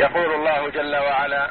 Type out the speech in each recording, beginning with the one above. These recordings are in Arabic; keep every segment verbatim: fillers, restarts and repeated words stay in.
يقول الله جل وعلا: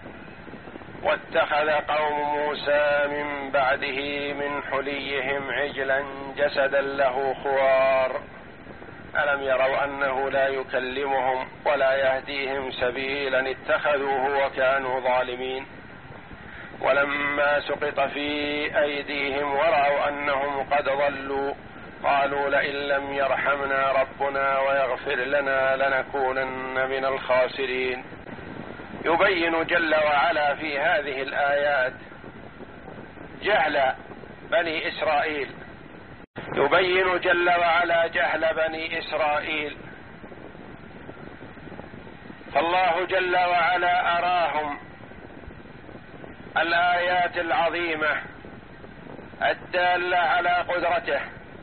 واتخذ قوم موسى من بعده من حليهم عجلا جسدا له خوار ألم يروا أنه لا يكلمهم ولا يهديهم سبيلا اتخذوه وكانوا ظالمين ولما سقط في أيديهم ورأوا أنهم قد ضلوا قالوا لئن لم يرحمنا ربنا ويغفر لنا لنكونن من الخاسرين. يبين جل وعلا في هذه الآيات جهل بني إسرائيل يبين جل وعلا جهل بني إسرائيل فالله جل وعلا أراهم الآيات العظيمة الدالة على قدرته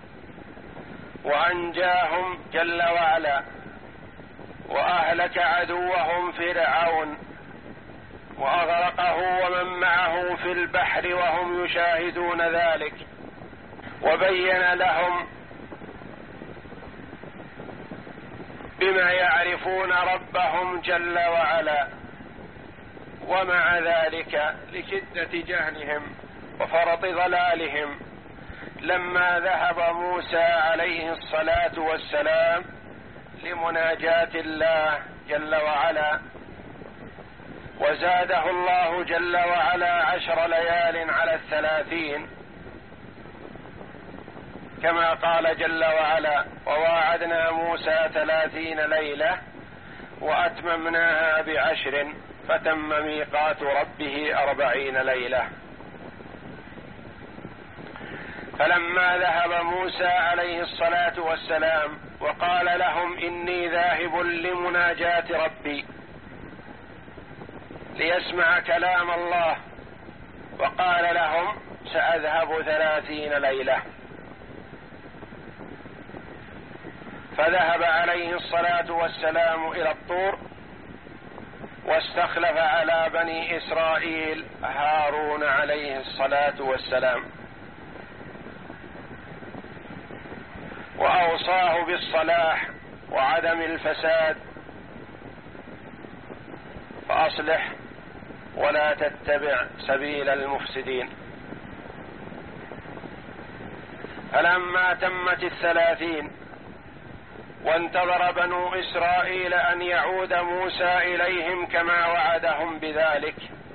وأنجاهم جل وعلا وأهلك عدوهم فرعون وأغرقه ومن معه في البحر وهم يشاهدون ذلك وبين لهم بما يعرفون ربهم جل وعلا ومع ذلك لشدة جهلهم وفرط ضلالهم لما ذهب موسى عليه الصلاة والسلام لمناجاة الله جل وعلا وزاده الله جل وعلا عشر ليال على الثلاثين كما قال جل وعلا: وواعدنا موسى ثلاثين ليلة وأتممناها بعشر فتم ميقات ربه أربعين ليلة. فلما ذهب موسى عليه الصلاة والسلام وقال لهم: إني ذاهب لمناجاة ربي ليسمع كلام الله، وقال لهم: سأذهب ثلاثين ليلة. فذهب عليه الصلاة والسلام إلى الطور واستخلف على بني إسرائيل هارون عليه الصلاة والسلام وأوصاه بالصلاح وعدم الفساد، فأصلح ولا تتبع سبيل المفسدين. فلما تمت الثلاثين وانتظر بنو إسرائيل أن يعود موسى إليهم كما وعدهم بذلك،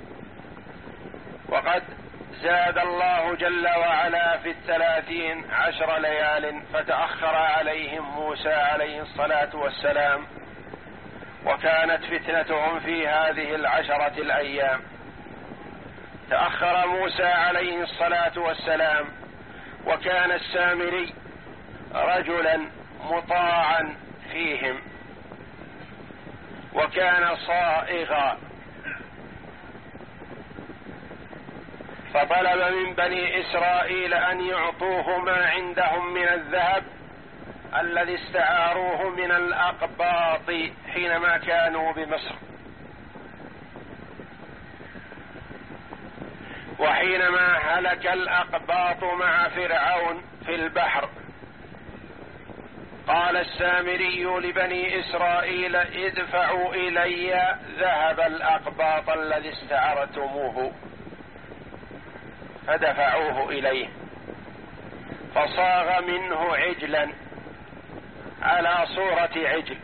وقد زاد الله جل وعلا في الثلاثين عشر ليال فتأخر عليهم موسى عليه الصلاة والسلام، وكانت فتنتهم في هذه العشرة الأيام. تأخر موسى عليه الصلاة والسلام وكان السامري رجلا مطاعا فيهم وكان صائغا، فطلب من بني إسرائيل أن يعطوه ما عندهم من الذهب الذي استعاروه من الأقباط حينما كانوا بمصر، وحينما هلك الأقباط مع فرعون في البحر قال السامري لبني إسرائيل: ادفعوا إلي ذهب الأقباط الذي استعرتموه، فدفعوه إليه فصاغ منه عجلا على صورة عجل،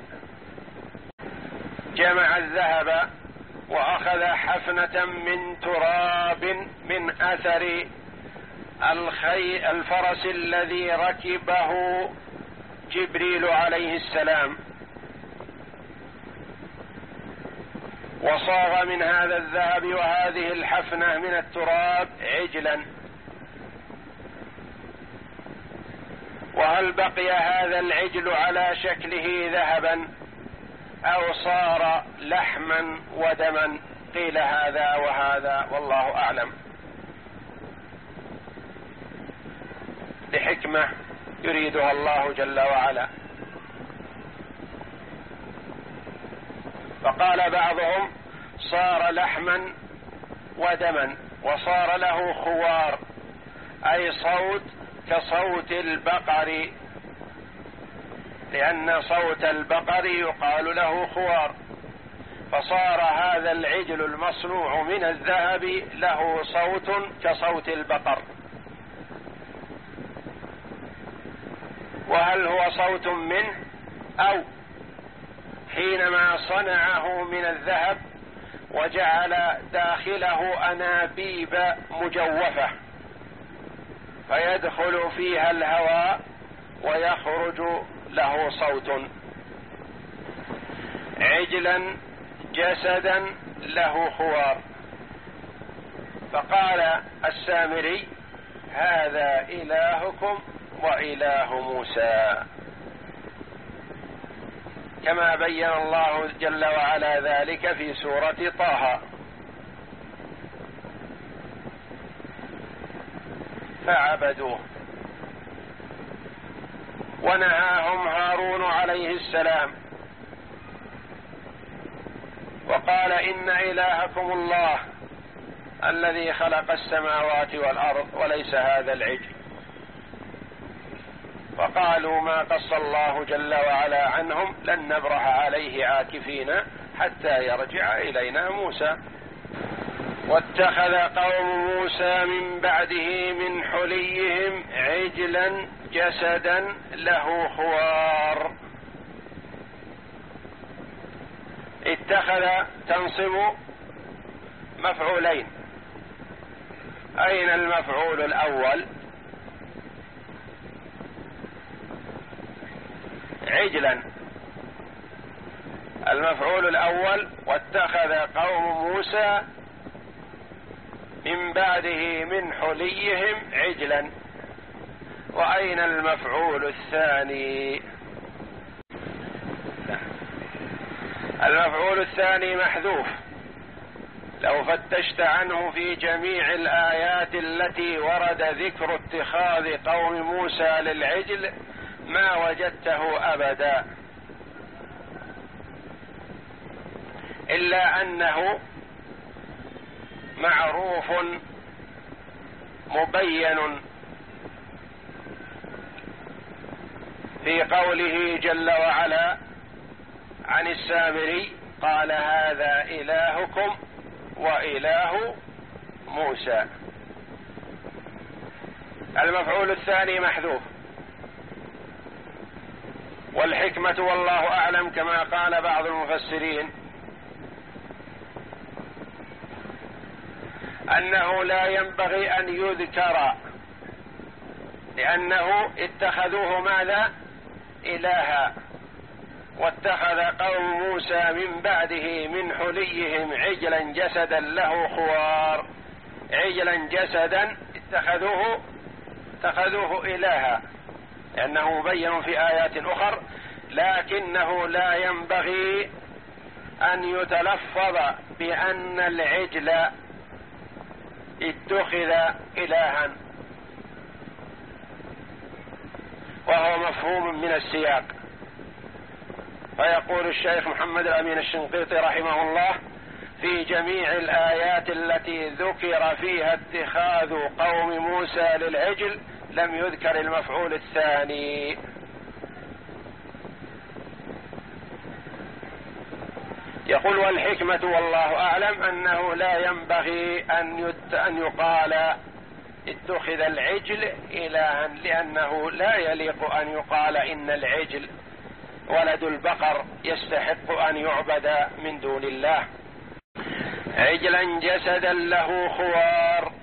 جمع الذهب وأخذ حفنة من تراب من أثر الخي الفرس الذي ركبه جبريل عليه السلام، وصاغ من هذا الذهب وهذه الحفنة من التراب عجلا. وهل بقي هذا العجل على شكله ذهبا أو صار لحما ودما؟ قيل هذا وهذا والله أعلم، لحكمة يريدها الله جل وعلا. فقال بعضهم: صار لحما ودما وصار له خوار، أي صوت كصوت البقر، لأن صوت البقر يقال له خوار، فصار هذا العجل المصنوع من الذهب له صوت كصوت البقر. وهل هو صوت منه أو حينما صنعه من الذهب وجعل داخله أنابيب مجوفة فيدخل فيها الهواء ويخرج له صوت؟ عجلا جسدا له خوار. فقال السامري: هذا إلهكم وإله موسى، كما بين الله جل وعلا ذلك في سورة طه. فعبدوه، ونهاهم هارون عليه السلام وقال: إن إلهكم الله الذي خلق السماوات والأرض وليس هذا العجل. فقالوا: ما قص الله جل وعلا عنهم لن نبرح عليه عاكفين حتى يرجع إلينا موسى. واتخذ قوم موسى من بعده من حليهم عجلا جسدا له خوار. اتخذ تنصب مفعولين. أين المفعول الأول؟ عجلا. المفعول الأول واتخذ قوم موسى من بعده من حليهم عجلا. وأين المفعول الثاني؟ المفعول الثاني محذوف. لو فتشت عنه في جميع الآيات التي ورد ذكر اتخاذ قوم موسى للعجل ما وجدته أبدا، إلا أنه معروف مبين في قوله جل وعلا عن السامري: قال: هذا إلهكم وإله موسى. المفعول الثاني محذوف. والحكمة والله أعلم كما قال بعض المفسرين أنه لا ينبغي أن يذكر، لأنه اتخذوه ماذا؟ إلها. واتخذ قوم موسى من بعده من حليهم عجلا جسدا له خوار. عجلا جسدا اتخذوه اتخذوه إلها، لأنه مبين في آيات أخرى، لكنه لا ينبغي أن يتلفظ بأن العجل اتخذ إلها، وهو مفهوم من السياق. فيقول الشيخ محمد الأمين الشنقيطي رحمه الله: في جميع الآيات التي ذكر فيها اتخاذ قوم موسى للعجل لم يذكر المفعول الثاني. يقول: والحكمة والله أعلم أنه لا ينبغي أن أن يقال اتخذ العجل إلها، لأنه لا يليق أن يقال إن العجل ولد البقر يستحق أن يعبد من دون الله. عجلا جسدا له خوار.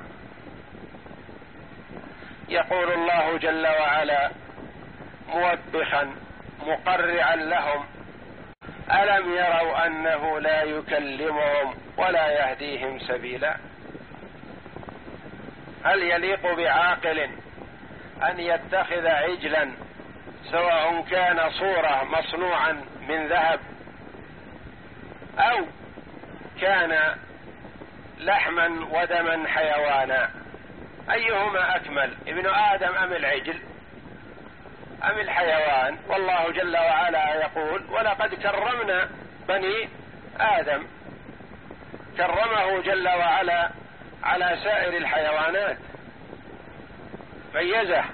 يقول الله جل وعلا موبخا مقرعا لهم: ألم يروا أنه لا يكلمهم ولا يهديهم سبيلا؟ هل يليق بعاقل أن يتخذ عجلا سواء كان صورة مصنوعا من ذهب أو كان لحما ودما حيوانا؟ أيهما أكمل، ابن آدم أم العجل أم الحيوان؟ والله جل وعلا يقول: ولقد كرمنا بني آدم. كرمه جل وعلا على سائر الحيوانات، ميزه.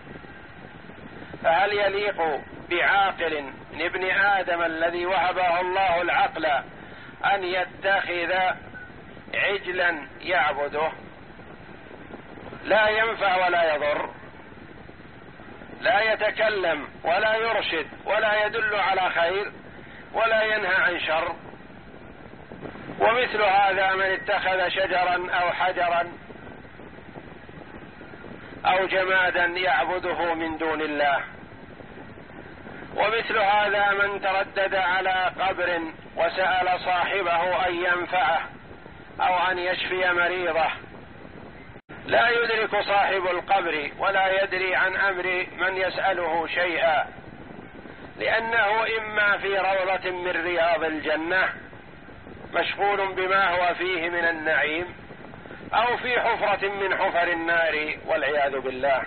فهل يليق بعاقل ابن آدم الذي وهبه الله العقل أن يتخذ عجلا يعبده لا ينفع ولا يضر، لا يتكلم ولا يرشد ولا يدل على خير ولا ينهى عن شر. ومثل هذا من اتخذ شجرا أو حجرا أو جمادا يعبده من دون الله. ومثل هذا من تردد على قبر وسأل صاحبه أن ينفعه أو أن يشفي مريضه، لا يدرك صاحب القبر ولا يدري عن أمر من يسأله شيئا، لأنه إما في روضة من رياض الجنة مشغول بما هو فيه من النعيم، أو في حفرة من حفر النار والعياذ بالله.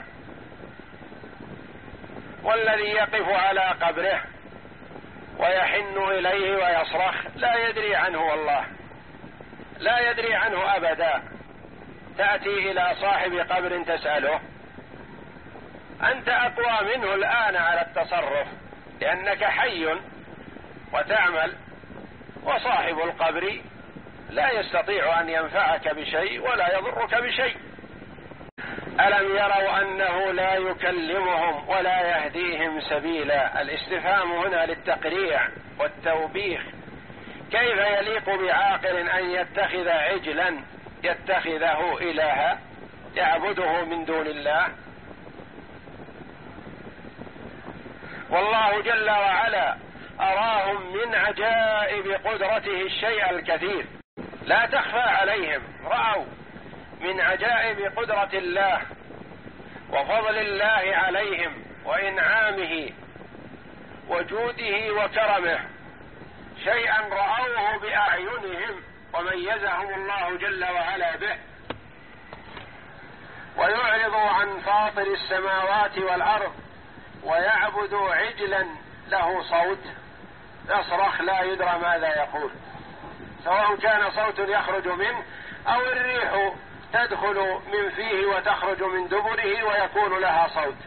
والذي يقف على قبره ويحن إليه ويصرخ لا يدري عنه، والله لا يدري عنه أبدا. تأتي إلى صاحب قبر تسأله، أنت أقوى منه الآن على التصرف لأنك حي وتعمل، وصاحب القبر لا يستطيع أن ينفعك بشيء ولا يضرك بشيء. ألم يروا أنه لا يكلمهم ولا يهديهم سبيلا؟ الاستفهام هنا للتقريع والتوبيخ. كيف يليق بعاقل أن يتخذ عجلا يتخذه إلها يعبده من دون الله؟ والله جل وعلا أراهم من عجائب قدرته الشيء الكثير، لا تخفى عليهم. رأوا من عجائب قدرة الله وفضل الله عليهم وإنعامه وجوده وكرمه شيئا رأوه بأعينهم وميزهم الله جل وعلا به، ويعرض عن فاطر السماوات والأرض ويعبد عجلا له صوت يصرخ لا يدرى ماذا يقول، سواء كان صوت يخرج منه أو الريح تدخل من فيه وتخرج من دبره ويكون لها صوت.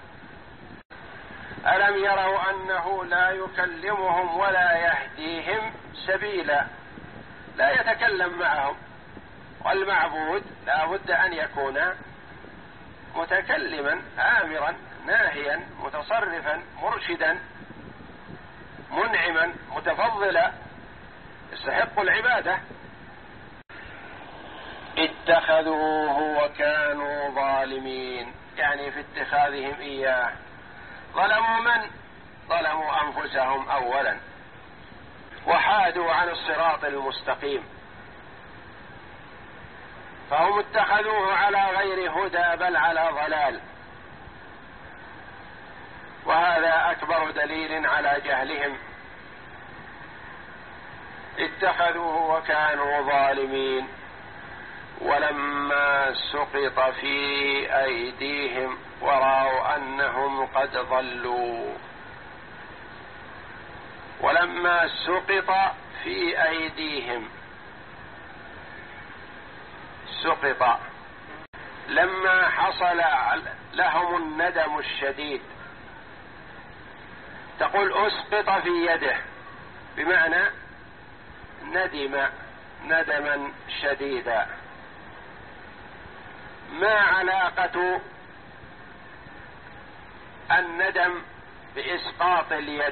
ألم يروا أنه لا يكلمهم ولا يهديهم سبيلا؟ لا يتكلم معهم، والمعبود لا بد أن يكون متكلما آمرا ناهيا متصرفا مرشدا منعما متفضلا يستحق العبادة. اتخذوه وكانوا ظالمين، يعني في اتخاذهم إياه ظلموا من؟ ظلموا أنفسهم أولا، وحادوا عن الصراط المستقيم، فهم اتخذوه على غير هدى بل على ضلال، وهذا أكبر دليل على جهلهم. اتخذوه وكانوا ظالمين، ولما سقط في أيديهم ورأوا أنهم قد ضلوا. ولما سقط في أيديهم، سقط لما حصل لهم الندم الشديد، تقول أسقط في يده بمعنى ندم ندما شديدا. ما علاقة الندم بإسقاط اليد؟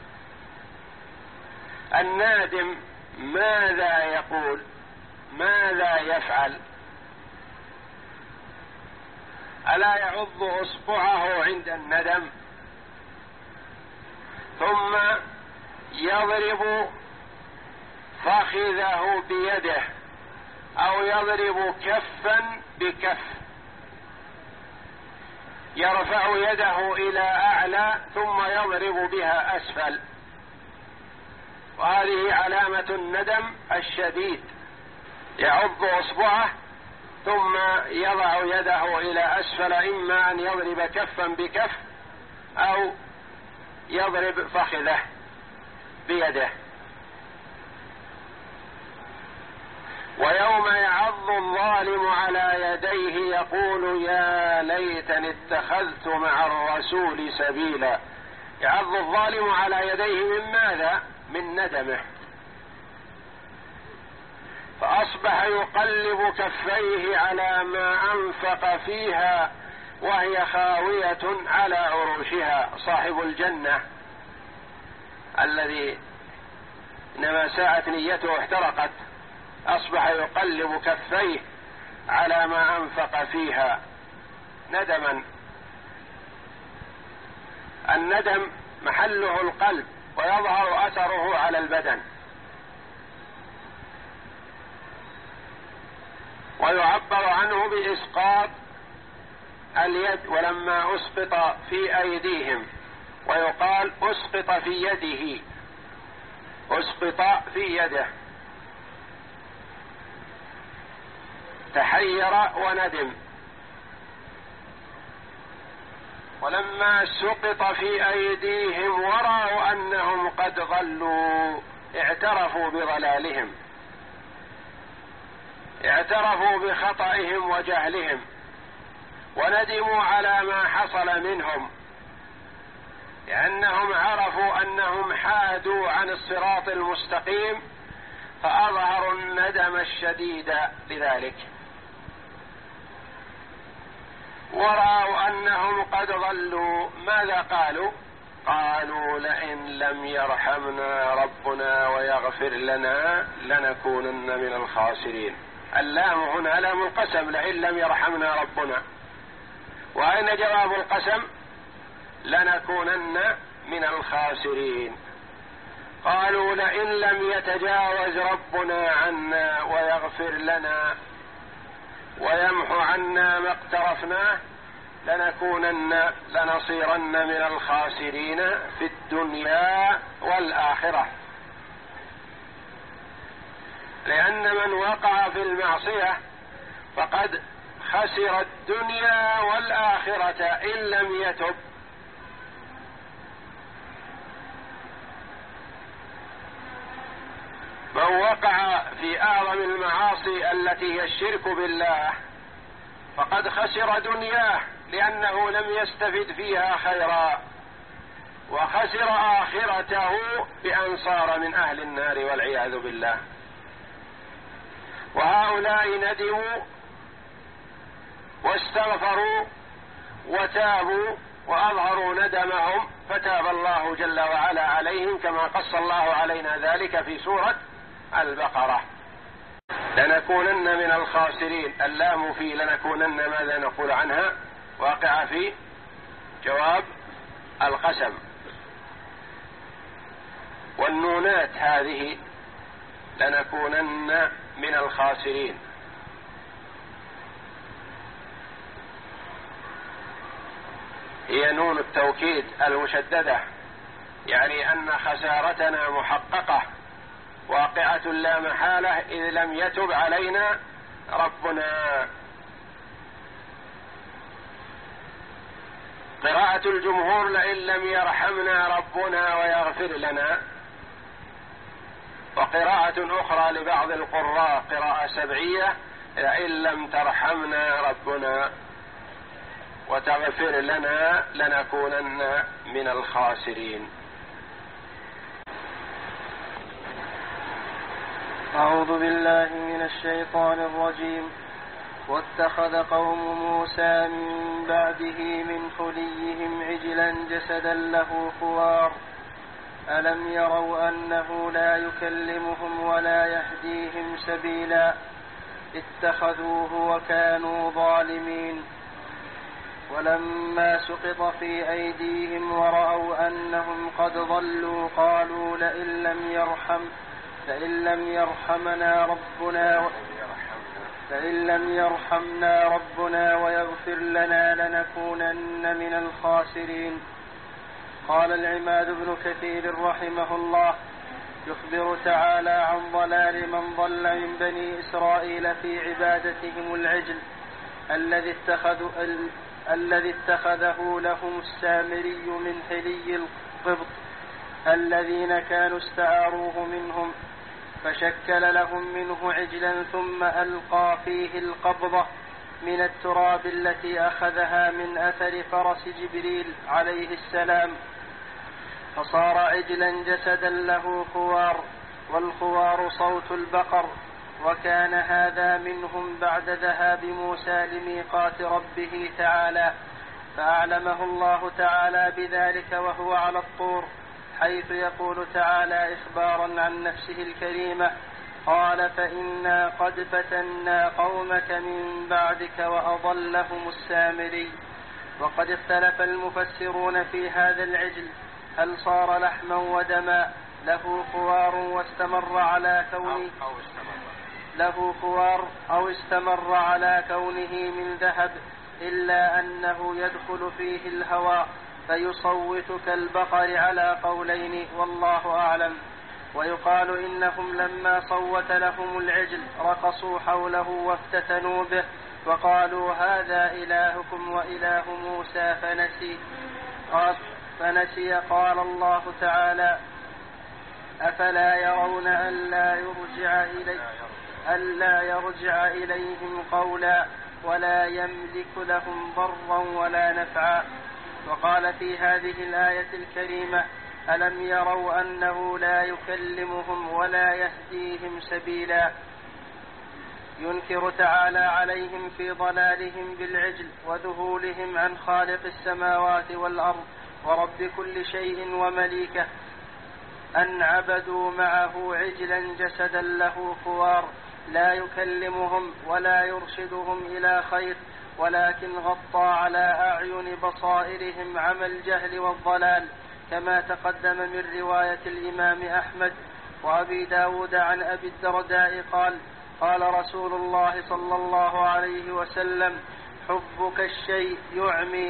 النادم ماذا يقول؟ ماذا يفعل؟ ألا يعض إصبعه عند الندم ثم يضرب فخذه بيده أو يضرب كفا بكف، يرفع يده إلى أعلى ثم يضرب بها أسفل، وهذه علامة الندم الشديد. يعض إصبعه ثم يضع يده إلى أسفل، إما أن يضرب كفا بكف أو يضرب فخذه بيده. ويوم يعض الظالم على يديه يقول يا ليتني اتخذت مع الرسول سبيلا. يعض الظالم على يديه من ماذا؟ من ندمه. أصبح يقلب كفيه على ما أنفق فيها وهي خاوية على عروشها. صاحب الجنة الذي إنما ساءت نيته واحترقت أصبح يقلب كفيه على ما أنفق فيها ندما. الندم محله القلب ويظهر أثره على البدن، ويعبر عنه بإسقاط اليد، ولما أسقط في أيديهم، ويقال أسقط في يده، أسقط في يده، تحير وندم. ولما سقط في أيديهم ورأوا أنهم قد ضلوا اعترفوا بضلالهم، اعترفوا بخطئهم وجهلهم، وندموا على ما حصل منهم، لأنهم عرفوا أنهم حادوا عن الصراط المستقيم، فأظهروا الندم الشديد لذلك. ورأوا أنهم قد ضلوا، ماذا قالوا؟ قالوا لئن لم يرحمنا ربنا ويغفر لنا لنكونن من الخاسرين. اللام هنا لام القسم، لئن لم يرحمنا ربنا. وأين جواب القسم؟ لنكونن من الخاسرين. قالوا لئن لم يتجاوز ربنا عنا ويغفر لنا ويمحو عنا ما اقترفناه لنكونن لنصيرن من الخاسرين في الدنيا والآخرة. لأن من وقع في المعصية فقد خسر الدنيا والآخرة إن لم يتب. من وقع في أعظم المعاصي التي هي الشرك بالله فقد خسر دنياه لأنه لم يستفد فيها خيرا، وخسر آخرته بأن صار من أهل النار والعياذ بالله. وهؤلاء ندموا واستغفروا وتابوا وأظهروا ندمهم، فتاب الله جل وعلا عليهم كما قص الله علينا ذلك في سورة البقرة. لنكونن من الخاسرين، اللام في لنكونن ماذا نقول عنها؟ واقع في جواب القسم. والنونات هذه لنكونن من الخاسرين، هي نون التوكيد المشددة، يعني أن خسارتنا محققة واقعة لا محالة إذ لم يتب علينا ربنا. قراءة الجمهور لئن لم يرحمنا ربنا ويغفر لنا، وقراءة أخرى لبعض القراء قراءة سبعية لئن لم ترحمنا ربنا وتغفر لنا لنكونن من الخاسرين. أعوذ بالله من الشيطان الرجيم. واتخذ قوم موسى من بعده من حليهم عجلا جسدا له خوار ألم يروا أنه لا يكلمهم ولا يهديهم سبيلا اتخذوه وكانوا ظالمين. ولما سقط في أيديهم ورأوا أنهم قد ضلوا قالوا لئن لم يرحم لئن لم يرحمنا ربنا لئن لم يرحمنا ربنا ويغفر لنا لنكونن من الخاسرين. قال العماد بن كثير رحمه الله يخبر تعالى عن ضلال من ضل من بني إسرائيل في عبادتهم العجل الذي اتخذوا الذي اتخذه لهم السامري من حلي القبط الذين كانوا استعاروه منهم، فشكل لهم منه عجلا ثم ألقى فيه القبضة من التراب التي أخذها من أثر فرس جبريل عليه السلام، فصار عجلا جسدا له خوار، والخوار صوت البقر وكان هذا منهم بعد ذهاب موسى لميقات ربه تعالى، فأعلمه الله تعالى بذلك وهو على الطور، حيث يقول تعالى إخبارا عن نفسه الكريمة: قال فإنا قد فتنا قومك من بعدك وأضلهم السامري. وقد اختلف المفسرون في هذا العجل، هل صار لحما ودما له خوار واستمر على كونه أو استمر. له خوار أو استمر على كونه من ذهب، إلا أنه يدخل فيه الهواء فيصوت كالبقر على قولين، والله أعلم. ويقال إنهم لما صوت لهم العجل رقصوا حوله وافتتنوا به، وقالوا هذا إلهكم وإله موسى فنسي. قال فنسي قال الله تعالى: أفلا يرون ألا يرجع إليه ألا يرجع إليهم قولا ولا يملك لهم ضرا ولا نفعا. وقال في هذه الآية الكريمة: ألم يروا أنه لا يكلمهم ولا يهديهم سبيلا. ينكر تعالى عليهم في ضلالهم بالعجل وذهولهم عن خالق السماوات والأرض ورب كل شيء ومليكه، أن عبدوا معه عجلا جسدا له خوار لا يكلمهم ولا يرشدهم إلى خير، ولكن غطى على أعين بصائرهم عمى الجهل والضلال، كما تقدم من رواية الإمام أحمد وأبي داود عن أبي الدرداء قال: قال رسول الله صلى الله عليه وسلم: حبك الشيء يعمي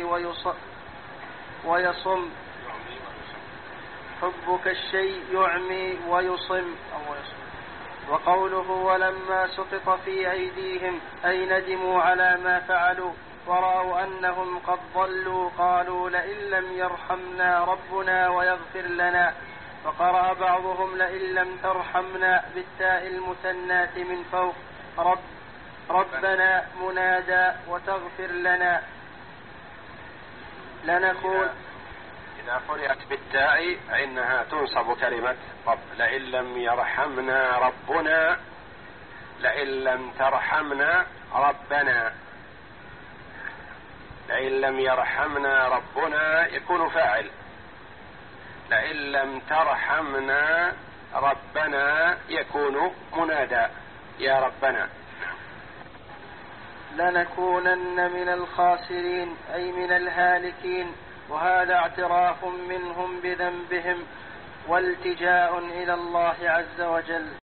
ويصم حبك الشيء يعمي ويصم. وقوله ولما سقط في أيديهم أي ندموا على ما فعلوا ورأوا أنهم قد ضلوا، قالوا لئن لم يرحمنا ربنا ويغفر لنا. وقرأ بعضهم لئن لم ترحمنا بالتاء المثناة من فوق رب ربنا منادى وتغفر لنا لنكون. إذا قرأت بالتاء فإنها تنصب كلمة رب. لئن لم يرحمنا ربنا، لئن لم ترحمنا ربنا. لئن لم يرحمنا ربنا يكون فاعل، لئن لم ترحمنا ربنا يكون منادى يا ربنا. لنكونن من الخاسرين أي من الهالكين، وهذا اعتراف منهم بذنبهم والتجاء إلى الله عز وجل.